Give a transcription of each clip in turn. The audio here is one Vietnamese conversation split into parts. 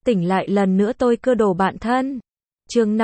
Tỉnh lại lần nữa tôi cơ đồ bạn thân. Chương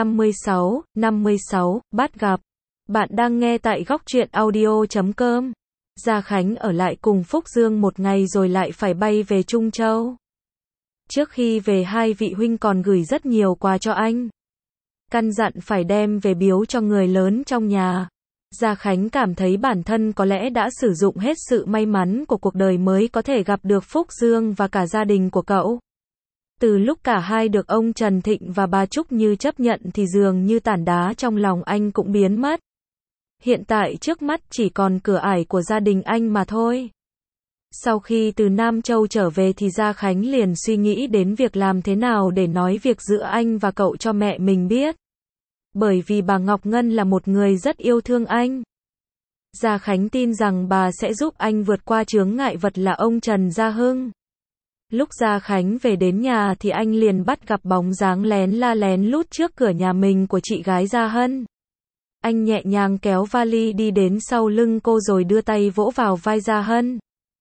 56, bắt gặp. Bạn đang nghe tại góc truyện audio.com. Gia Khánh ở lại cùng Phúc Dương một ngày rồi lại phải bay về Trung Châu. Trước khi về hai vị huynh còn gửi rất nhiều quà cho anh. Căn dặn phải đem về biếu cho người lớn trong nhà. Gia Khánh cảm thấy bản thân có lẽ đã sử dụng hết sự may mắn của cuộc đời mới có thể gặp được Phúc Dương và cả gia đình của cậu. Từ lúc cả hai được ông Trần Thịnh và bà Trúc Như chấp nhận thì dường như tảng đá trong lòng anh cũng biến mất. Hiện tại trước mắt chỉ còn cửa ải của gia đình anh mà thôi. Sau khi từ Nam Châu trở về thì Gia Khánh liền suy nghĩ đến việc làm thế nào để nói việc giữa anh và cậu cho mẹ mình biết. Bởi vì bà Ngọc Ngân là một người rất yêu thương anh. Gia Khánh tin rằng bà sẽ giúp anh vượt qua chướng ngại vật là ông Trần Gia Hưng. Lúc Gia Khánh về đến nhà thì anh liền bắt gặp bóng dáng lén lút trước cửa nhà mình của chị gái Gia Hân. Anh nhẹ nhàng kéo vali đi đến sau lưng cô rồi đưa tay vỗ vào vai Gia Hân.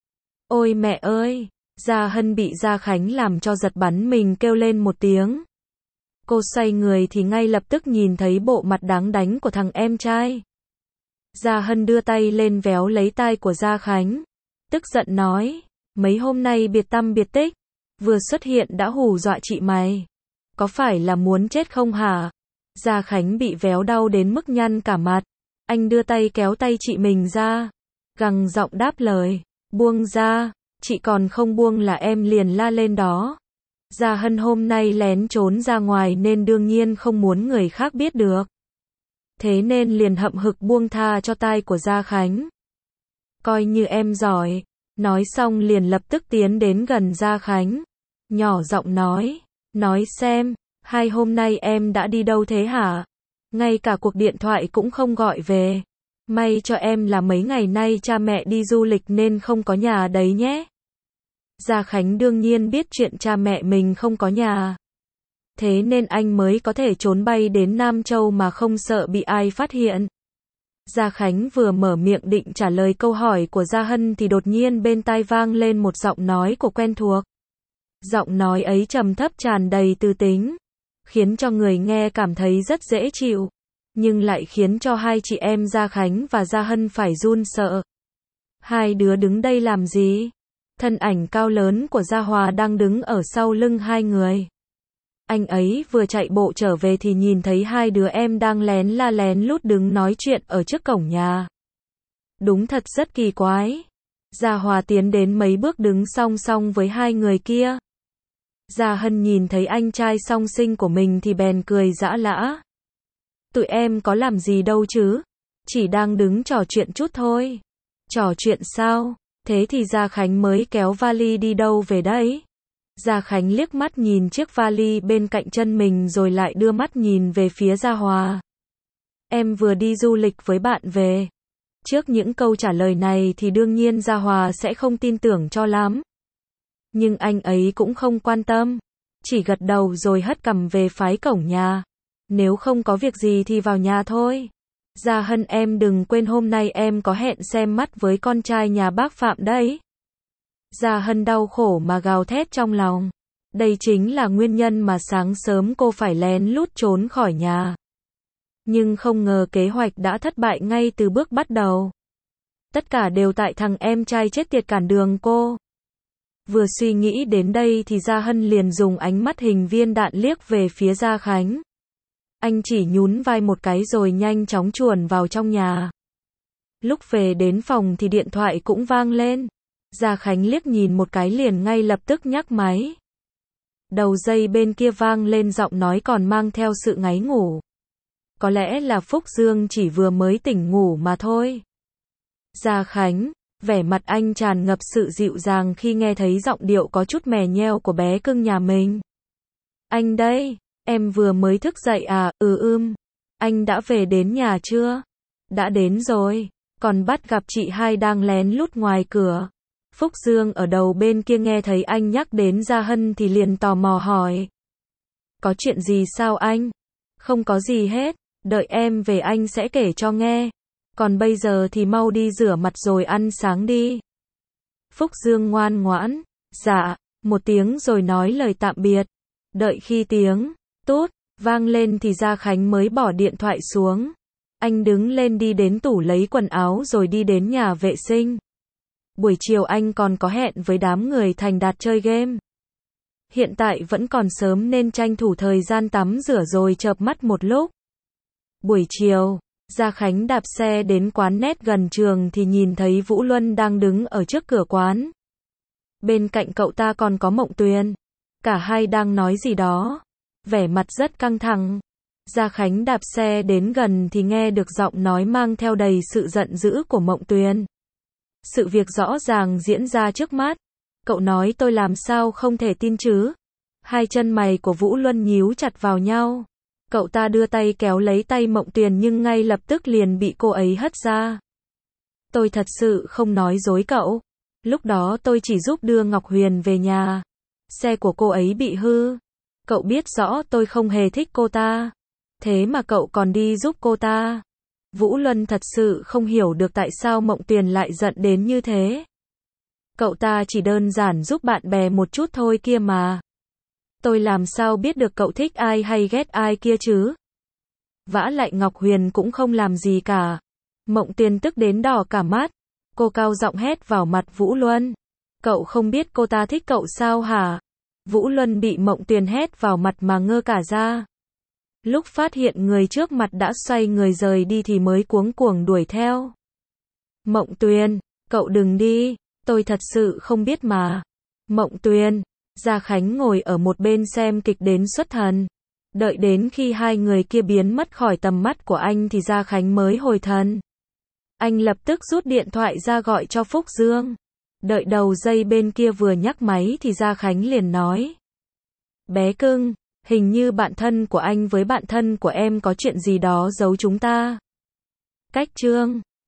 Ôi mẹ ơi! Gia Hân bị Gia Khánh làm cho giật bắn mình kêu lên một tiếng. Cô xoay người thì ngay lập tức nhìn thấy bộ mặt đáng đánh của thằng em trai. Gia Hân đưa tay lên véo lấy tai của Gia Khánh. Tức giận nói, mấy hôm nay biệt tăm biệt tích, vừa xuất hiện đã hù dọa chị mày. Có phải là muốn chết không hả? Gia Khánh bị véo đau đến mức nhăn cả mặt. Anh đưa tay kéo tay chị mình ra. Gằn giọng đáp lời, buông ra, chị còn không buông là em liền la lên đó. Gia Hân hôm nay lén trốn ra ngoài nên đương nhiên không muốn người khác biết được. Thế nên liền hậm hực buông tha cho tai của Gia Khánh. Coi như em giỏi. Nói xong liền lập tức tiến đến gần Gia Khánh. Nhỏ giọng nói xem, hai hôm nay em đã đi đâu thế hả? Ngay cả cuộc điện thoại cũng không gọi về. May cho em là mấy ngày nay cha mẹ đi du lịch nên không có nhà đấy nhé. Gia Khánh đương nhiên biết chuyện cha mẹ mình không có nhà. Thế nên anh mới có thể trốn bay đến Nam Châu mà không sợ bị ai phát hiện. Gia Khánh vừa mở miệng định trả lời câu hỏi của Gia Hân thì đột nhiên bên tai vang lên một giọng nói của quen thuộc. Giọng nói ấy trầm thấp tràn đầy tư tính, khiến cho người nghe cảm thấy rất dễ chịu, nhưng lại khiến cho hai chị em Gia Khánh và Gia Hân phải run sợ. Hai đứa đứng đây làm gì? Thân ảnh cao lớn của Gia Hòa đang đứng ở sau lưng hai người. Anh ấy vừa chạy bộ trở về thì nhìn thấy hai đứa em đang lén lút đứng nói chuyện ở trước cổng nhà. Đúng thật rất kỳ quái. Gia Hòa tiến đến mấy bước đứng song song với hai người kia. Gia Hân nhìn thấy anh trai song sinh của mình thì bèn cười giã lã. Tụi em có làm gì đâu chứ? Chỉ đang đứng trò chuyện chút thôi. Trò chuyện sao? Thế thì Gia Khánh mới kéo vali đi đâu về đấy? Gia Khánh liếc mắt nhìn chiếc vali bên cạnh chân mình rồi lại đưa mắt nhìn về phía Gia Hòa. Em vừa đi du lịch với bạn về. Trước những câu trả lời này thì đương nhiên Gia Hòa sẽ không tin tưởng cho lắm. Nhưng anh ấy cũng không quan tâm. Chỉ gật đầu rồi hất cằm về phái cổng nhà. Nếu không có việc gì thì vào nhà thôi. Gia Hân em đừng quên hôm nay em có hẹn xem mắt với con trai nhà bác Phạm đấy. Gia Hân đau khổ mà gào thét trong lòng. Đây chính là nguyên nhân mà sáng sớm cô phải lén lút trốn khỏi nhà. Nhưng không ngờ kế hoạch đã thất bại ngay từ bước bắt đầu. Tất cả đều tại thằng em trai chết tiệt cản đường cô. Vừa suy nghĩ đến đây thì Gia Hân liền dùng ánh mắt hình viên đạn liếc về phía Gia Khánh. Anh chỉ nhún vai một cái rồi nhanh chóng chuồn vào trong nhà. Lúc về đến phòng thì điện thoại cũng vang lên. Gia Khánh liếc nhìn một cái liền ngay lập tức nhấc máy. Đầu dây bên kia vang lên giọng nói còn mang theo sự ngáy ngủ. Có lẽ là Phúc Dương chỉ vừa mới tỉnh ngủ mà thôi. Gia Khánh, vẻ mặt anh tràn ngập sự dịu dàng khi nghe thấy giọng điệu có chút mè nheo của bé cưng nhà mình. Anh đây, em vừa mới thức dậy à? Anh đã về đến nhà chưa? Đã đến rồi, còn bắt gặp chị hai đang lén lút ngoài cửa. Phúc Dương ở đầu bên kia nghe thấy anh nhắc đến Gia Hân thì liền tò mò hỏi. Có chuyện gì sao anh? Không có gì hết, đợi em về anh sẽ kể cho nghe. Còn bây giờ thì mau đi rửa mặt rồi ăn sáng đi. Phúc Dương ngoan ngoãn, dạ, một tiếng rồi nói lời tạm biệt. Đợi khi tiếng tút vang lên thì Gia Khánh mới bỏ điện thoại xuống. Anh đứng lên đi đến tủ lấy quần áo rồi đi đến nhà vệ sinh. Buổi chiều anh còn có hẹn với đám người thành đạt chơi game. Hiện tại vẫn còn sớm nên tranh thủ thời gian tắm rửa rồi chợp mắt một lúc. Buổi chiều, Gia Khánh đạp xe đến quán net gần trường thì nhìn thấy Vũ Luân đang đứng ở trước cửa quán. Bên cạnh cậu ta còn có Mộng Tuyền. Cả hai đang nói gì đó. Vẻ mặt rất căng thẳng. Gia Khánh đạp xe đến gần thì nghe được giọng nói mang theo đầy sự giận dữ của Mộng Tuyền. Sự việc rõ ràng diễn ra trước mắt. Cậu nói tôi làm sao không thể tin chứ? Hai chân mày của Vũ Luân nhíu chặt vào nhau. Cậu ta đưa tay kéo lấy tay Mộng Tuyền nhưng ngay lập tức liền bị cô ấy hất ra. Tôi thật sự không nói dối cậu. Lúc đó tôi chỉ giúp đưa Ngọc Huyền về nhà. Xe của cô ấy bị hư. Cậu biết rõ tôi không hề thích cô ta. Thế mà cậu còn đi giúp cô ta. Vũ Luân thật sự không hiểu được tại sao Mộng Tuyền lại giận đến như thế. Cậu ta chỉ đơn giản giúp bạn bè một chút thôi kia mà. Tôi làm sao biết được cậu thích ai hay ghét ai kia chứ? Vả lại Ngọc Huyền cũng không làm gì cả. Mộng Tuyền tức đến đỏ cả mắt. Cô cao giọng hét vào mặt Vũ Luân. Cậu không biết cô ta thích cậu sao hả? Vũ Luân bị Mộng Tuyền hét vào mặt mà ngơ cả ra. Lúc phát hiện người trước mặt đã xoay người rời đi thì mới cuống cuồng đuổi theo. Mộng Tuyền, cậu đừng đi, tôi thật sự không biết mà. Mộng Tuyền, Gia Khánh ngồi ở một bên xem kịch đến xuất thần. Đợi đến khi hai người kia biến mất khỏi tầm mắt của anh thì Gia Khánh mới hồi thần. Anh lập tức rút điện thoại ra gọi cho Phúc Dương. Đợi đầu dây bên kia vừa nhắc máy thì Gia Khánh liền nói. Bé cưng, hình như bạn thân của anh với bạn thân của em có chuyện gì đó giấu chúng ta. Cách chương